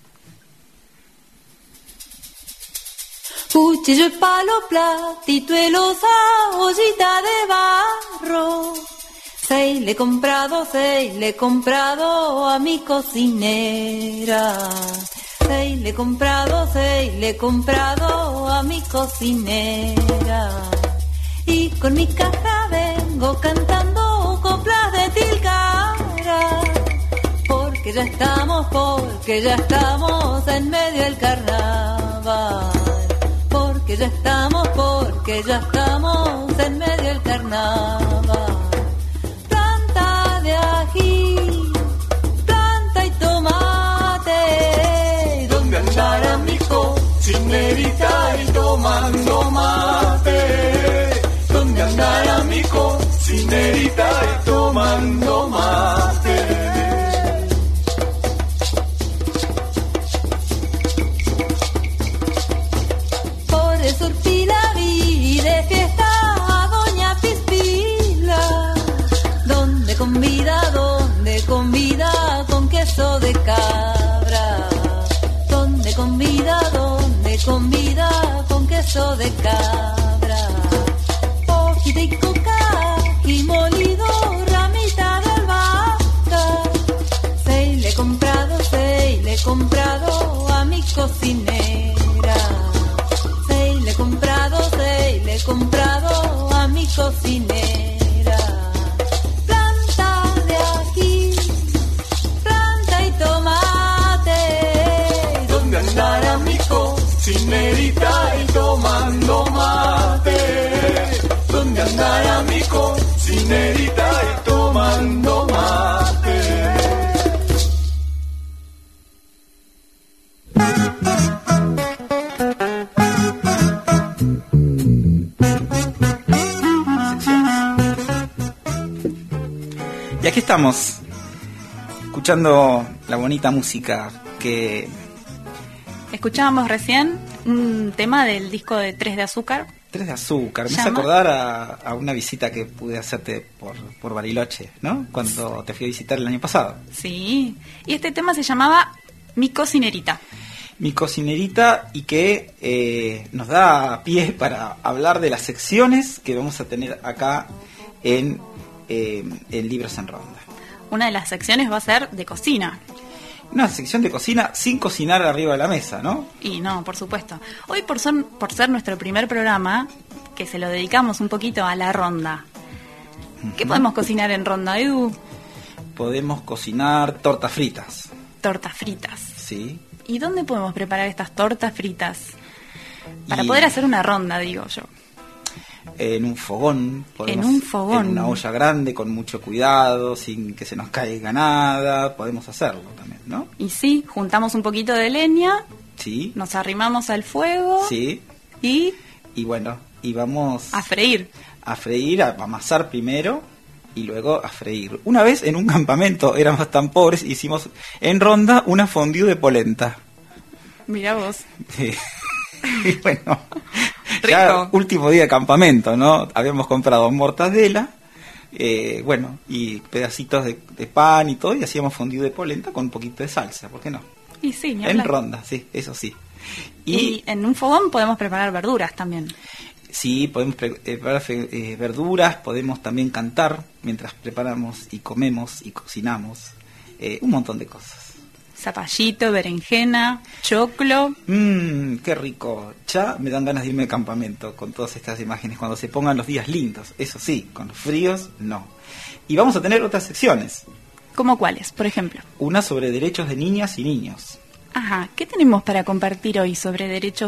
Speaker 4: Cuchillo, el palo, platituelos, ollita de barro. 6 le he comprado a mi cocinera. 6 le he comprado a mi cocinera. Y con mi caja vengo cantando coplas de Tilcara. Porque ya estamos en medio del carnaval. Porque ya estamos en medio del carnaval. Planta de ají, planta y tomate. ¿Dónde andará mi cocinerita y tomando mate? ¿Dónde andará mi cocinerita y tomando mate? Surtí la vi de fiesta a doña Pispila, donde convida con queso de cabra, donde convida con queso de cabra, hojita y coca y molido, ramita de albahaca. 6 le he comprado a mi cocinera. 6 le he comprado a mi cocinera. Planta de ají, planta y tomate. ¿Dónde andará mi cocinerita y tomando mate? ¿Dónde andará mi cocinerita y tomando mate?
Speaker 2: Y aquí estamos, escuchando la bonita música que...
Speaker 3: Escuchábamos recién un tema del disco de 3 de Azúcar.
Speaker 2: 3 de Azúcar, me hace acordar a una visita que pude hacerte por Bariloche, ¿no? Cuando te fui a visitar el año pasado.
Speaker 3: Sí, y este tema se llamaba Mi Cocinerita.
Speaker 2: Mi Cocinerita, y que nos da pie para hablar de las secciones que vamos a tener acá en Libros en Ronda.
Speaker 3: Una de las secciones va a ser de cocina.
Speaker 2: Una sección de cocina sin cocinar arriba de la mesa, ¿no?
Speaker 3: Y no, por supuesto. Hoy por ser nuestro primer programa, que se lo dedicamos un poquito a la ronda. ¿Qué podemos cocinar en ronda, Edu?
Speaker 2: Podemos cocinar tortas fritas.
Speaker 3: Tortas fritas.
Speaker 2: Sí.
Speaker 3: ¿Y dónde podemos preparar estas tortas fritas? Para poder hacer una ronda, digo yo.
Speaker 2: En un fogón.
Speaker 3: En un fogón.
Speaker 2: En una olla grande, con mucho cuidado, sin que se nos caiga nada. Podemos hacerlo también, ¿no?
Speaker 3: Y sí, juntamos un poquito de leña.
Speaker 2: Sí.
Speaker 3: Nos arrimamos al fuego.
Speaker 2: Sí.
Speaker 3: Y
Speaker 2: bueno, y vamos...
Speaker 3: a freír.
Speaker 2: A freír, a amasar primero y luego a freír. Una vez en un campamento, éramos tan pobres, hicimos en Ronda una fondue de polenta.
Speaker 3: Mirá vos.
Speaker 2: Sí. Y bueno, ya último día de campamento, ¿no? Habíamos comprado mortadela, bueno, y pedacitos de pan y todo, y hacíamos fondue de polenta con un poquito de salsa, ¿por qué no?
Speaker 3: Y sí, ni
Speaker 2: en
Speaker 3: hablar.
Speaker 2: Ronda, sí, eso sí.
Speaker 3: Y en un fogón podemos preparar verduras también.
Speaker 2: Sí, podemos preparar verduras, podemos también cantar mientras preparamos y comemos y cocinamos, un montón de cosas.
Speaker 3: Zapallito, berenjena, choclo.
Speaker 2: Qué rico. Ya me dan ganas de irme de campamento con todas estas imágenes, cuando se pongan los días lindos. Eso sí, con los fríos, no. Y vamos a tener otras secciones.
Speaker 3: ¿Cómo cuáles, por ejemplo?
Speaker 2: Una sobre derechos de niñas y niños.
Speaker 3: Ajá, ¿qué tenemos para compartir hoy sobre derechos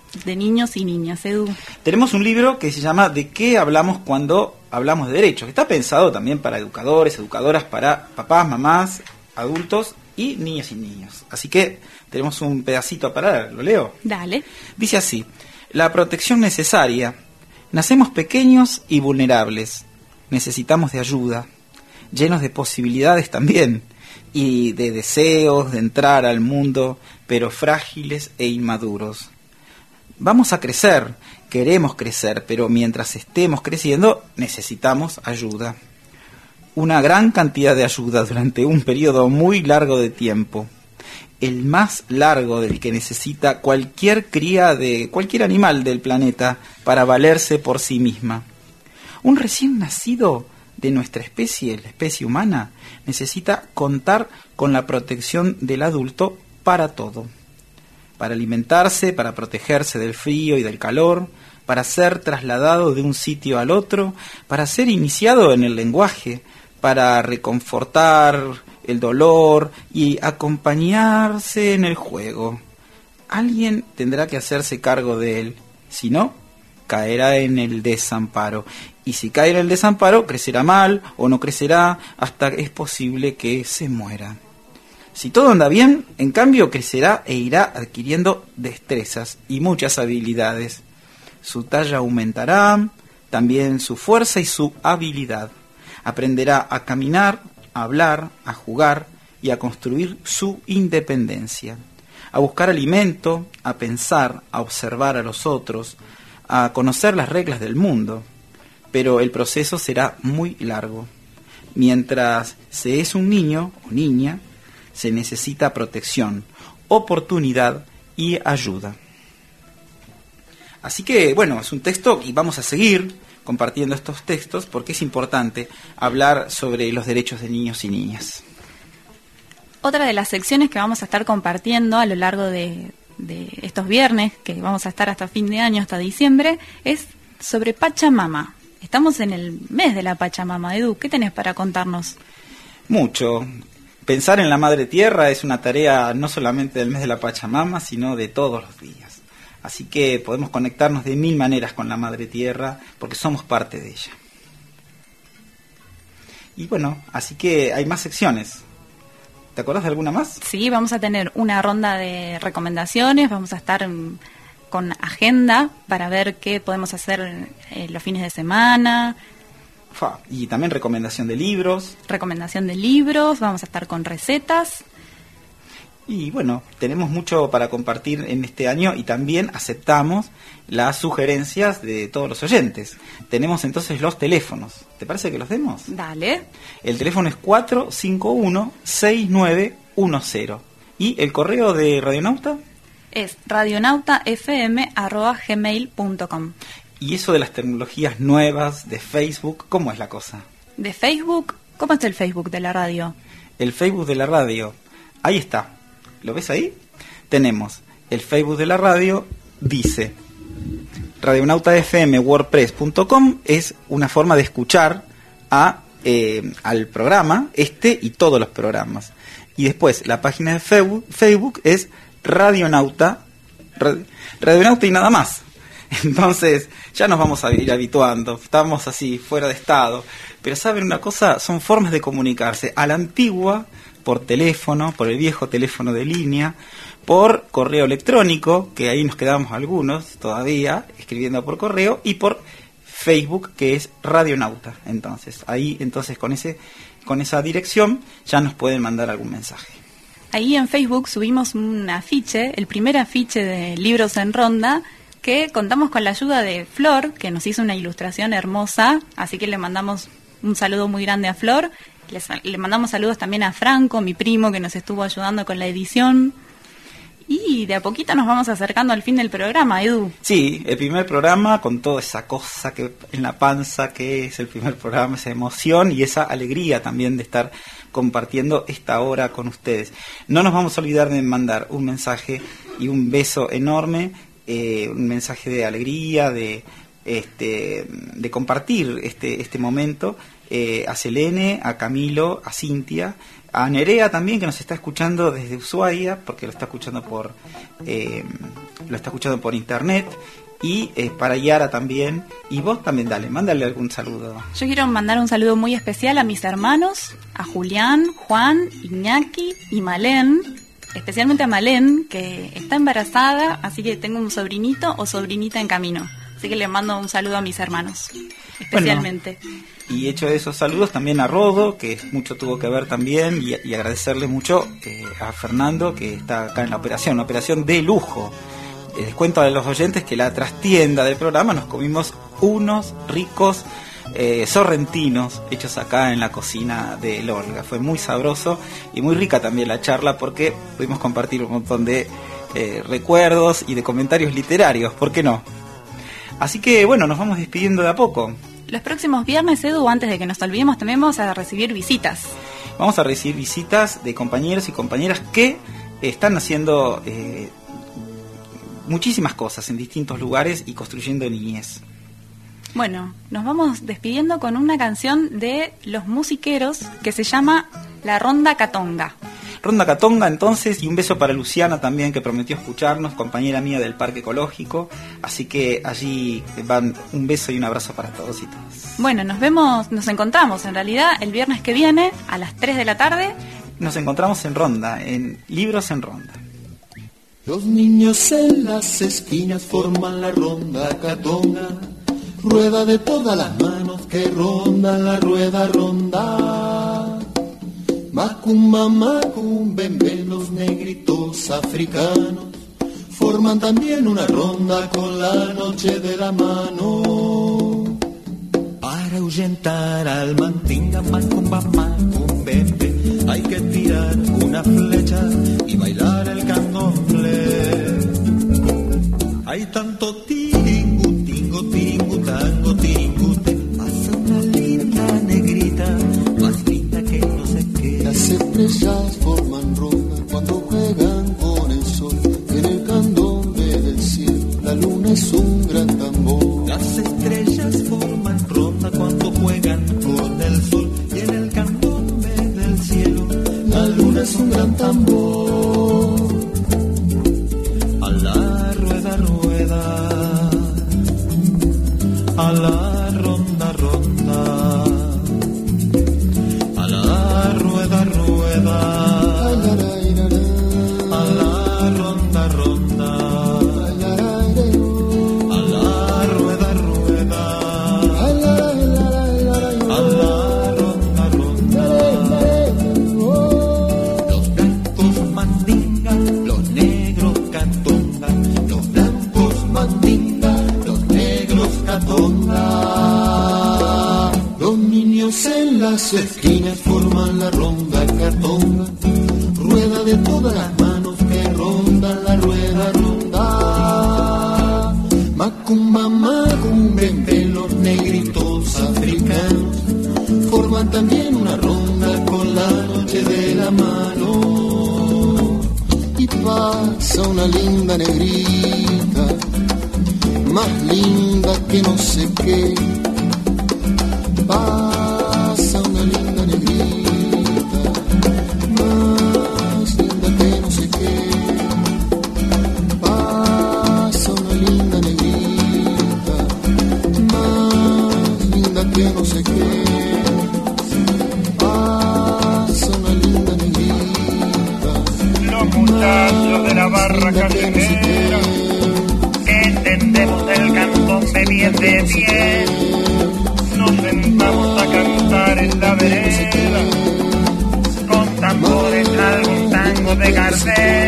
Speaker 3: de niños y niñas, Edu?
Speaker 2: Tenemos un libro que se llama ¿De qué hablamos cuando hablamos de derechos? Que está pensado también para educadores, educadoras, para papás, mamás, adultos y niñas y niños. Así que tenemos un pedacito para leer, ¿lo leo?
Speaker 3: Dale.
Speaker 2: Dice así: la protección necesaria. Nacemos pequeños y vulnerables. Necesitamos de ayuda, llenos de posibilidades también, y de deseos de entrar al mundo, pero frágiles e inmaduros. Vamos a crecer, queremos crecer, pero mientras estemos creciendo necesitamos ayuda. Una gran cantidad de ayuda durante un periodo muy largo de tiempo. El más largo del que necesita cualquier cría de cualquier animal del planeta para valerse por sí misma. Un recién nacido de nuestra especie, la especie humana, necesita contar con la protección del adulto para todo. Para alimentarse, para protegerse del frío y del calor, para ser trasladado de un sitio al otro, para ser iniciado en el lenguaje, para reconfortar el dolor y acompañarse en el juego. Alguien tendrá que hacerse cargo de él, si no, caerá en el desamparo. Y si cae en el desamparo, crecerá mal o no crecerá, hasta es posible que se muera. Si todo anda bien, en cambio crecerá e irá adquiriendo destrezas y muchas habilidades. Su talla aumentará, también su fuerza y su habilidad. Aprenderá a caminar, a hablar, a jugar y a construir su independencia. A buscar alimento, a pensar, a observar a los otros, a conocer las reglas del mundo. Pero el proceso será muy largo. Mientras se es un niño o niña, se necesita protección, oportunidad y ayuda. Así que, bueno, es un texto y vamos a seguir compartiendo estos textos porque es importante hablar sobre los derechos de niños y niñas.
Speaker 3: Otra de las secciones que vamos a estar compartiendo a lo largo de estos viernes, que vamos a estar hasta fin de año, hasta diciembre, es sobre Pachamama. Estamos en el mes de la Pachamama. Edu, ¿qué tenés para contarnos?
Speaker 2: Mucho. Pensar en la Madre Tierra es una tarea no solamente del mes de la Pachamama, sino de todos los días. Así que podemos conectarnos de 1000 maneras con la Madre Tierra, porque somos parte de ella. Y bueno, así que hay más secciones. ¿Te acordás de alguna más?
Speaker 3: Sí, vamos a tener una ronda de recomendaciones, vamos a estar con agenda para ver qué podemos hacer los fines de semana.
Speaker 2: Y también recomendación de libros.
Speaker 3: Recomendación de libros, vamos a estar con recetas.
Speaker 2: Y bueno, tenemos mucho para compartir en este año y también aceptamos las sugerencias de todos los oyentes. Tenemos entonces los teléfonos. ¿Te parece que los demos?
Speaker 3: Dale.
Speaker 2: El teléfono es 451-6910. ¿Y el correo de Radionauta?
Speaker 3: Es radionautafm@gmail.com.
Speaker 2: Y eso de las tecnologías nuevas, de Facebook, ¿cómo es la cosa?
Speaker 3: ¿De Facebook? ¿Cómo es el Facebook de la radio?
Speaker 2: El Facebook de la radio, ahí está. ¿Lo ves ahí? Tenemos el Facebook de la radio, dice radionautafm.wordpress.com, es una forma de escuchar al programa, y todos los programas. Y después la página de Facebook es Radionauta y nada más. Entonces ya nos vamos a ir habituando, estamos así fuera de estado. Pero ¿saben una cosa? Son formas de comunicarse a la antigua, por teléfono, por el viejo teléfono de línea, por correo electrónico, que ahí nos quedamos algunos todavía escribiendo por correo, y por Facebook, que es Radionauta. Entonces ahí con esa dirección ya nos pueden mandar algún mensaje.
Speaker 3: Ahí en Facebook subimos un afiche, el primer afiche de Libros en Ronda, que contamos con la ayuda de Flor, que nos hizo una ilustración hermosa, así que le mandamos un saludo muy grande a Flor. Le mandamos saludos también a Franco, mi primo, que nos estuvo ayudando con la edición. Y de a poquito nos vamos acercando al fin del programa, Edu.
Speaker 2: Sí, el primer programa con toda esa cosa que en la panza que es el primer programa, esa emoción y esa alegría también de estar compartiendo esta hora con ustedes. No nos vamos a olvidar de mandar un mensaje y un beso enorme, un mensaje de alegría, de de compartir este momento, a Selene, a Camilo, a Cintia, a Nerea también, que nos está escuchando desde Ushuaia, porque lo está escuchando por internet, y para Yara también. Y vos también, mándale algún saludo.
Speaker 3: Yo quiero mandar un saludo muy especial a mis hermanos, a Julián, Juan, Iñaki y Malén, especialmente a Malén, que está embarazada, así que tengo un sobrinito o sobrinita en camino. Así que le mando un saludo a mis hermanos, especialmente.
Speaker 2: Bueno, y hecho esos saludos también a Rodo, que mucho tuvo que ver también, y agradecerle mucho a Fernando, que está acá en la operación, una operación de lujo. Les cuento a los oyentes que la trastienda del programa nos comimos unos ricos sorrentinos hechos acá en la cocina de Olga. Fue muy sabroso y muy rica también la charla, porque pudimos compartir un montón de recuerdos y de comentarios literarios, ¿por qué no? Así que bueno, nos vamos despidiendo de a poco.
Speaker 3: Los próximos viernes, Edu, antes de que nos olvidemos, también vamos a recibir visitas.
Speaker 2: Vamos a recibir visitas de compañeros y compañeras que están haciendo muchísimas cosas en distintos lugares y construyendo niñez.
Speaker 3: Bueno, nos vamos despidiendo con una canción de Los Musiqueros que se llama La Ronda Catonga.
Speaker 2: Ronda Catonga, entonces, y un beso para Luciana también, que prometió escucharnos, compañera mía del Parque Ecológico. Así que allí van un beso y un abrazo para todos y todas.
Speaker 3: Bueno, nos encontramos en realidad el viernes que viene a las 3 de la tarde.
Speaker 2: Nos encontramos en Ronda, en Libros en Ronda.
Speaker 1: Los niños en las esquinas forman la ronda catonga, rueda de todas las manos que rondan la rueda ronda. Macumba, macum, ven, los negritos africanos forman también una ronda con la noche de la mano. Para ahuyentar al mandinga, macumba, macum, ven, hay que tirar una flecha y bailar el candomblé. Hay tanto tiringu, tingo, tiringu, tango, tiringute, pasa una linda negrita, más linda que no sé qué. Las estrellas forman ronda cuando juegan con el sol, y en el candombe del cielo la luna es un gran tambor. Las estrellas forman ronda cuando juegan con el sol, y en el candombe del cielo la luna es un gran tambor. A la rueda, rueda, a la ronda, ronda, a la rueda, rueda, a la ronda, ronda, a la rueda, rueda, a la ronda, ronda. Los blancos mandinga, los negros catonga, los blancos mandinga, los negros catonga. Los niños en las esquinas forman la ronda catonga, rueda de todas las manos que rondan la rueda ronda. Macumba, macum, ven, los negritos africanos forman también una ronda con la noche de la mano. Y pasa una linda negrita, más linda que no sé qué. Pasa una linda negrita, más linda que no sé qué. Pasa una linda negrita, más linda que no sé qué. Pasa una linda negrita.
Speaker 6: Los muchachos de la barra callejonera, entendemos del candombe bien de bien. Nos sentamos a cantar en la vereda, con tambores algún tango de Gardel.